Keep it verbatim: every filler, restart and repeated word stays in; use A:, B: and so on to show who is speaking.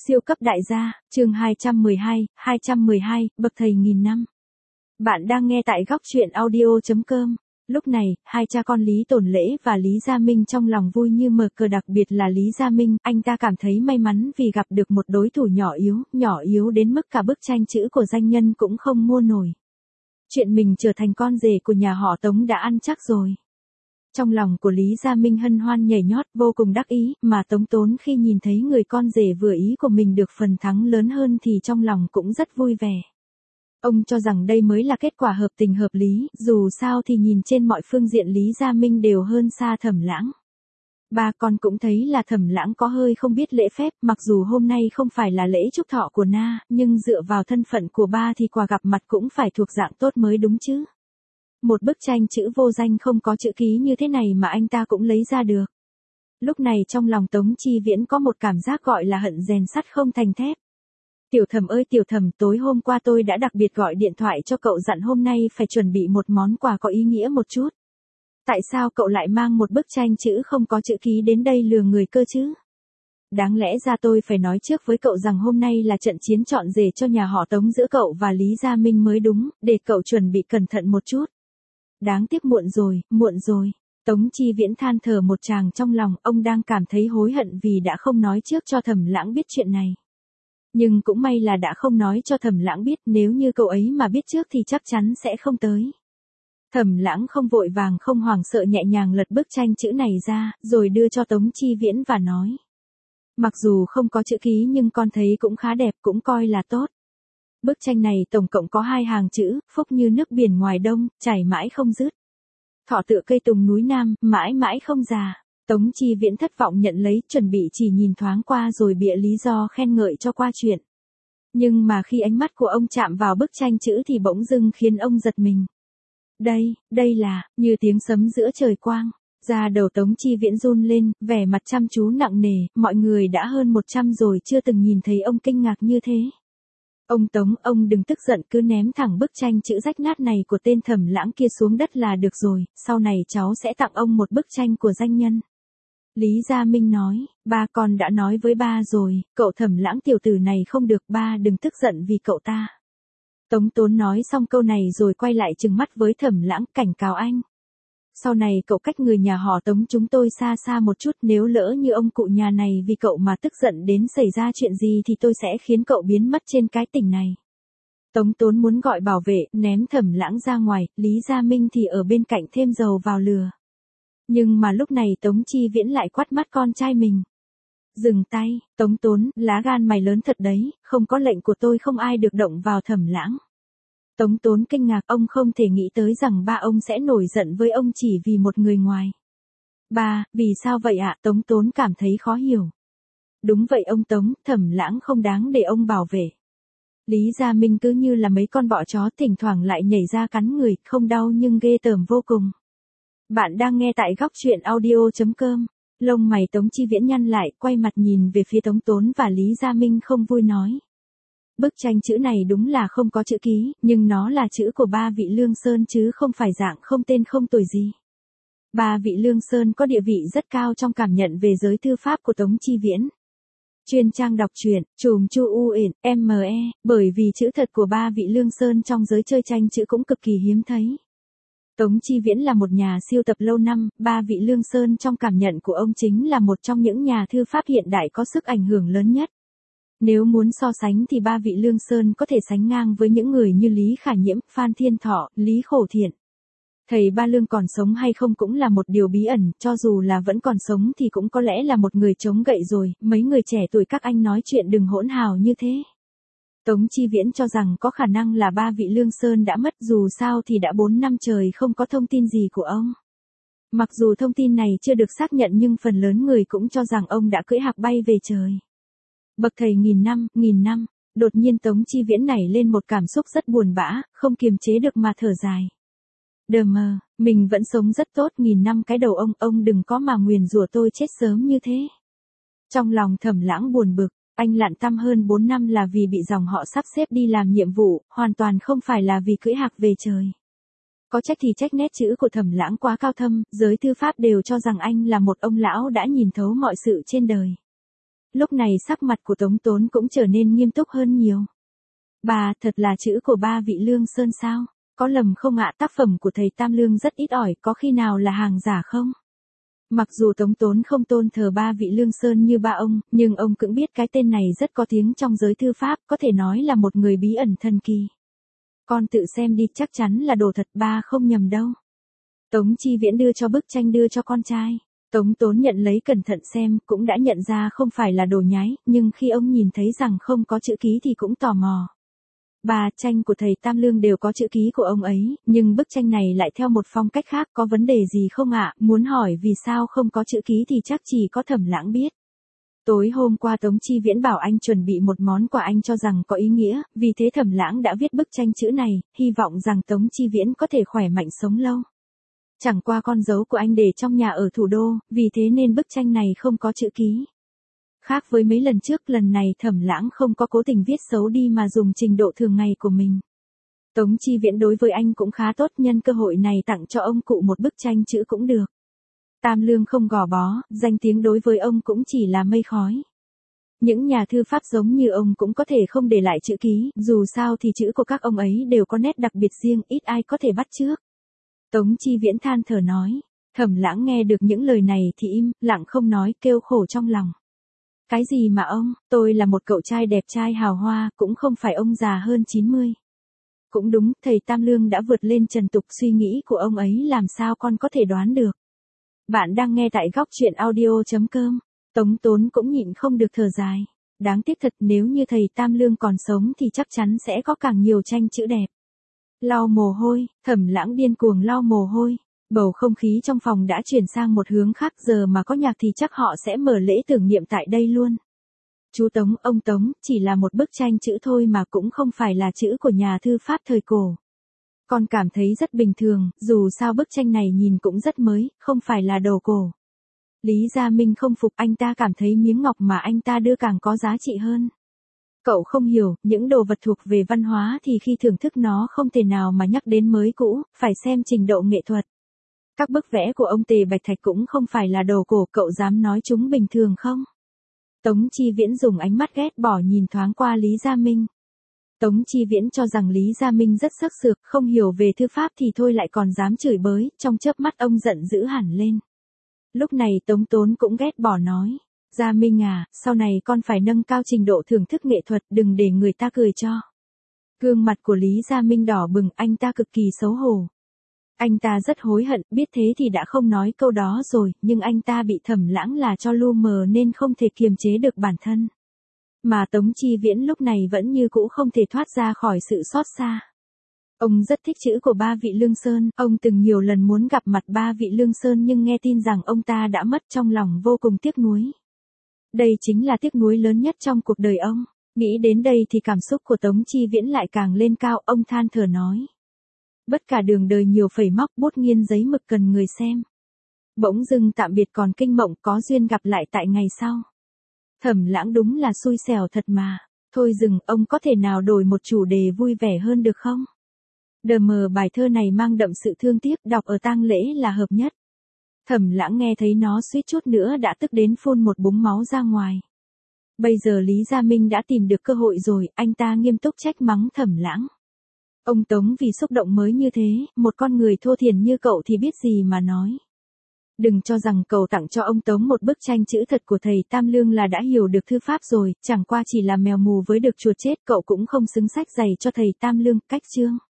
A: Siêu cấp đại gia, chương hai trăm mười hai, hai trăm mười hai, bậc thầy nghìn năm. Bạn đang nghe tại góc truyện audio chấm com. Lúc này, hai cha con Lý Tổn Lễ và Lý Gia Minh trong lòng vui như mờ cờ, đặc biệt là Lý Gia Minh, anh ta cảm thấy may mắn vì gặp được một đối thủ nhỏ yếu, nhỏ yếu đến mức cả bức tranh chữ của danh nhân cũng không mua nổi. Chuyện mình trở thành con rể của nhà họ Tống đã ăn chắc rồi. Trong lòng của Lý Gia Minh hân hoan nhảy nhót, vô cùng đắc ý, mà Tống Tốn khi nhìn thấy người con rể vừa ý của mình được phần thắng lớn hơn thì trong lòng cũng rất vui vẻ. Ông cho rằng đây mới là kết quả hợp tình hợp lý, dù sao thì nhìn trên mọi phương diện Lý Gia Minh đều hơn xa Thẩm Lãng. Ba con cũng thấy là Thẩm Lãng có hơi không biết lễ phép, mặc dù hôm nay không phải là lễ chúc thọ của Na, nhưng dựa vào thân phận của ba thì quà gặp mặt cũng phải thuộc dạng tốt mới đúng chứ. Một bức tranh chữ vô danh không có chữ ký như thế này mà anh ta cũng lấy ra được. Lúc này trong lòng Tống Chi Viễn có một cảm giác gọi là hận rèn sắt không thành thép. Tiểu Thẩm ơi Tiểu Thẩm, tối hôm qua tôi đã đặc biệt gọi điện thoại cho cậu dặn hôm nay phải chuẩn bị một món quà có ý nghĩa một chút. Tại sao cậu lại mang một bức tranh chữ không có chữ ký đến đây lừa người cơ chứ? Đáng lẽ ra tôi phải nói trước với cậu rằng hôm nay là trận chiến chọn rể cho nhà họ Tống giữa cậu và Lý Gia Minh mới đúng, để cậu chuẩn bị cẩn thận một chút. Đáng tiếc muộn rồi, muộn rồi. Tống Chi Viễn than thở một tràng trong lòng, ông đang cảm thấy hối hận vì đã không nói trước cho Thẩm Lãng biết chuyện này. Nhưng cũng may là đã không nói cho Thẩm Lãng biết, nếu như cậu ấy mà biết trước thì chắc chắn sẽ không tới. Thẩm Lãng không vội vàng không hoảng sợ nhẹ nhàng lật bức tranh chữ này ra, rồi đưa cho Tống Chi Viễn và nói. Mặc dù không có chữ ký nhưng con thấy cũng khá đẹp, cũng coi là tốt. Bức tranh này tổng cộng có hai hàng chữ, phúc như nước biển ngoài đông, chảy mãi không dứt. Thọ tựa cây tùng núi Nam, mãi mãi không già. Tống Chi Viễn thất vọng nhận lấy, chuẩn bị chỉ nhìn thoáng qua rồi bịa lý do khen ngợi cho qua chuyện. Nhưng mà khi ánh mắt của ông chạm vào bức tranh chữ thì bỗng dưng khiến ông giật mình. Đây, đây là, như tiếng sấm giữa trời quang. Da đầu Tống Chi Viễn run lên, vẻ mặt chăm chú nặng nề, mọi người đã hơn một trăm rồi chưa từng nhìn thấy ông kinh ngạc như thế. Ông Tống, ông đừng tức giận, cứ ném thẳng bức tranh chữ rách nát này của tên Thẩm Lãng kia xuống đất là được rồi, sau này cháu sẽ tặng ông một bức tranh của danh nhân. Lý Gia Minh nói, ba con đã nói với ba rồi, cậu Thẩm Lãng tiểu tử này không được, ba đừng tức giận vì cậu ta. Tống Tốn nói xong câu này rồi quay lại trừng mắt với Thẩm Lãng, cảnh cáo anh. Sau này cậu cách người nhà họ Tống chúng tôi xa xa một chút, nếu lỡ như ông cụ nhà này vì cậu mà tức giận đến xảy ra chuyện gì thì tôi sẽ khiến cậu biến mất trên cái tỉnh này. Tống Tốn muốn gọi bảo vệ, ném Thẩm Lãng ra ngoài, Lý Gia Minh thì ở bên cạnh thêm dầu vào lửa. Nhưng mà lúc này Tống Chi Viễn lại quát mắt con trai mình. Dừng tay, Tống Tốn, lá gan mày lớn thật đấy, không có lệnh của tôi không ai được động vào Thẩm Lãng. Tống Tốn kinh ngạc, ông không thể nghĩ tới rằng ba ông sẽ nổi giận với ông chỉ vì một người ngoài. Ba, vì sao vậy ạ? Tống Tốn cảm thấy khó hiểu. Đúng vậy ông Tống, Thẩm Lãng không đáng để ông bảo vệ. Lý Gia Minh cứ như là mấy con bọ chó thỉnh thoảng lại nhảy ra cắn người, không đau nhưng ghê tởm vô cùng. Bạn đang nghe tại góc truyện audio chấm com. Lông mày Tống Chi Viễn nhăn lại, quay mặt nhìn về phía Tống Tốn và Lý Gia Minh không vui nói. Bức tranh chữ này đúng là không có chữ ký, nhưng nó là chữ của ba vị Lương Sơn chứ không phải dạng không tên không tuổi gì. Ba vị Lương Sơn có địa vị rất cao trong cảm nhận về giới thư pháp của Tống Chi Viễn. Chuyên trang đọc truyện, chùm chu u ỉn, em e, bởi vì chữ thật của ba vị Lương Sơn trong giới chơi tranh chữ cũng cực kỳ hiếm thấy. Tống Chi Viễn là một nhà siêu tập lâu năm, ba vị Lương Sơn trong cảm nhận của ông chính là một trong những nhà thư pháp hiện đại có sức ảnh hưởng lớn nhất. Nếu muốn so sánh thì ba vị Lương Sơn có thể sánh ngang với những người như Lý Khả Nhiễm, Phan Thiên Thọ, Lý Khổ Thiện. Thầy Ba Lương còn sống hay không cũng là một điều bí ẩn, cho dù là vẫn còn sống thì cũng có lẽ là một người chống gậy rồi, mấy người trẻ tuổi các anh nói chuyện đừng hỗn hào như thế. Tống Chi Viễn cho rằng có khả năng là ba vị Lương Sơn đã mất, dù sao thì đã bốn năm trời không có thông tin gì của ông. Mặc dù thông tin này chưa được xác nhận nhưng phần lớn người cũng cho rằng ông đã cưỡi hạc bay về trời. Bậc thầy nghìn năm, nghìn năm, đột nhiên Tống Chi Viễn nảy lên một cảm xúc rất buồn bã, không kiềm chế được mà thở dài. Đờ mờ, mình vẫn sống rất tốt, nghìn năm cái đầu ông, ông đừng có mà nguyền rủa tôi chết sớm như thế. Trong lòng Thẩm Lãng buồn bực, anh lặn tăm hơn bốn năm là vì bị dòng họ sắp xếp đi làm nhiệm vụ, hoàn toàn không phải là vì cưỡi hạc về trời. Có trách thì trách nét chữ của Thẩm Lãng quá cao thâm, giới thư pháp đều cho rằng anh là một ông lão đã nhìn thấu mọi sự trên đời. lúc này sắc mặt của Tống Tốn cũng trở nên nghiêm túc hơn nhiều. Bà, thật là chữ của ba vị Lương Sơn sao? Có lầm không ạ? Tác phẩm của thầy Tam Lương rất ít ỏi, có khi nào là hàng giả không? Mặc dù Tống Tốn không tôn thờ ba vị Lương Sơn như ba ông, nhưng ông cũng biết cái tên này rất có tiếng trong giới thư pháp, có thể nói là một người bí ẩn thần kỳ. Con tự xem đi, chắc chắn là đồ thật, ba không nhầm đâu. Tống Chi Viễn đưa cho bức tranh đưa cho con trai. Tống Tốn nhận lấy cẩn thận xem, cũng đã nhận ra không phải là đồ nhái, nhưng khi ông nhìn thấy rằng không có chữ ký thì cũng tò mò. Ba, tranh của thầy Tam Lương đều có chữ ký của ông ấy, nhưng bức tranh này lại theo một phong cách khác, có vấn đề gì không ạ? Muốn hỏi vì sao không có chữ ký thì chắc chỉ có Thẩm Lãng biết. Tối hôm qua Tống Chi Viễn bảo anh chuẩn bị một món quà anh cho rằng có ý nghĩa, vì thế Thẩm Lãng đã viết bức tranh chữ này, hy vọng rằng Tống Chi Viễn có thể khỏe mạnh sống lâu. Chẳng qua con dấu của anh để trong nhà ở thủ đô, vì thế nên bức tranh này không có chữ ký. Khác với mấy lần trước, lần này Thẩm Lãng không có cố tình viết xấu đi mà dùng trình độ thường ngày của mình. Tống Chi Viễn đối với anh cũng khá tốt, nhân cơ hội này tặng cho ông cụ một bức tranh chữ cũng được. Tam Lương không gò bó, danh tiếng đối với ông cũng chỉ là mây khói. Những nhà thư pháp giống như ông cũng có thể không để lại chữ ký, dù sao thì chữ của các ông ấy đều có nét đặc biệt riêng, ít ai có thể bắt chước. Tống Chi Viễn than thở nói. Thẩm Lãng nghe được những lời này thì im lặng không nói, kêu khổ trong lòng. Cái gì mà ông, tôi là một cậu trai đẹp trai hào hoa, cũng không phải ông già hơn chín mươi. Cũng đúng, thầy Tam Lương đã vượt lên trần tục, suy nghĩ của ông ấy làm sao con có thể đoán được. Bạn đang nghe tại góc truyện audio chấm com. Tống Tốn cũng nhịn không được thở dài. Đáng tiếc thật, nếu như thầy Tam Lương còn sống thì chắc chắn sẽ có càng nhiều tranh chữ đẹp. Lau mồ hôi, Thẩm Lãng điên cuồng lau mồ hôi. Bầu không khí trong phòng đã chuyển sang một hướng khác, giờ mà có nhạc thì chắc họ sẽ mở lễ tưởng niệm tại đây luôn. Chú Tống, ông Tống, chỉ là một bức tranh chữ thôi mà cũng không phải là chữ của nhà thư pháp thời cổ. Con cảm thấy rất bình thường, dù sao bức tranh này nhìn cũng rất mới, không phải là đồ cổ. Lý Gia Minh không phục, anh ta cảm thấy miếng ngọc mà anh ta đưa càng có giá trị hơn. Cậu không hiểu, những đồ vật thuộc về văn hóa thì khi thưởng thức nó không thể nào mà nhắc đến mới cũ, phải xem trình độ nghệ thuật. Các bức vẽ của ông Tề Bạch Thạch cũng không phải là đồ cổ, cậu dám nói chúng bình thường không? Tống Chi Viễn dùng ánh mắt ghét bỏ nhìn thoáng qua Lý Gia Minh. Tống Chi Viễn cho rằng Lý Gia Minh rất sắc sược, không hiểu về thư pháp thì thôi lại còn dám chửi bới, trong chớp mắt ông giận dữ hẳn lên. Lúc này Tống Tốn cũng ghét bỏ nói. Gia Minh à, sau này con phải nâng cao trình độ thưởng thức nghệ thuật, đừng để người ta cười cho. Gương mặt của Lý Gia Minh đỏ bừng, anh ta cực kỳ xấu hổ. Anh ta rất hối hận, biết thế thì đã không nói câu đó rồi, nhưng anh ta bị Thẩm Lãng là cho lu mờ nên không thể kiềm chế được bản thân. Mà Tống Chi Viễn lúc này vẫn như cũ không thể thoát ra khỏi sự xót xa. Ông rất thích chữ của ba vị Lương Sơn, ông từng nhiều lần muốn gặp mặt ba vị Lương Sơn nhưng nghe tin rằng ông ta đã mất, trong lòng vô cùng tiếc nuối. Đây chính là tiếc nuối lớn nhất trong cuộc đời ông. Nghĩ đến đây thì cảm xúc của Tống Chi Viễn lại càng lên cao, ông than thở nói. Bất cả đường đời nhiều phẩy móc, bút nghiên giấy mực cần người xem. Bỗng dưng tạm biệt còn kinh mộng, có duyên gặp lại tại ngày sau. Thẩm Lãng đúng là xui xẻo thật mà. Thôi dừng, ông có thể nào đổi một chủ đề vui vẻ hơn được không? Đờ mờ bài thơ này mang đậm sự thương tiếc, đọc ở tang lễ là hợp nhất. Thẩm Lãng nghe thấy nó suýt chút nữa đã tức đến phun một búng máu ra ngoài. Bây giờ Lý Gia Minh đã tìm được cơ hội rồi, anh ta nghiêm túc trách mắng Thẩm Lãng. Ông Tống vì xúc động mới như thế, một con người thô thiển như cậu thì biết gì mà nói. Đừng cho rằng cậu tặng cho ông Tống một bức tranh chữ thật của thầy Tam Lương là đã hiểu được thư pháp rồi, chẳng qua chỉ là mèo mù với được chuột chết, cậu cũng không xứng sách giày cho thầy Tam Lương, cách chương.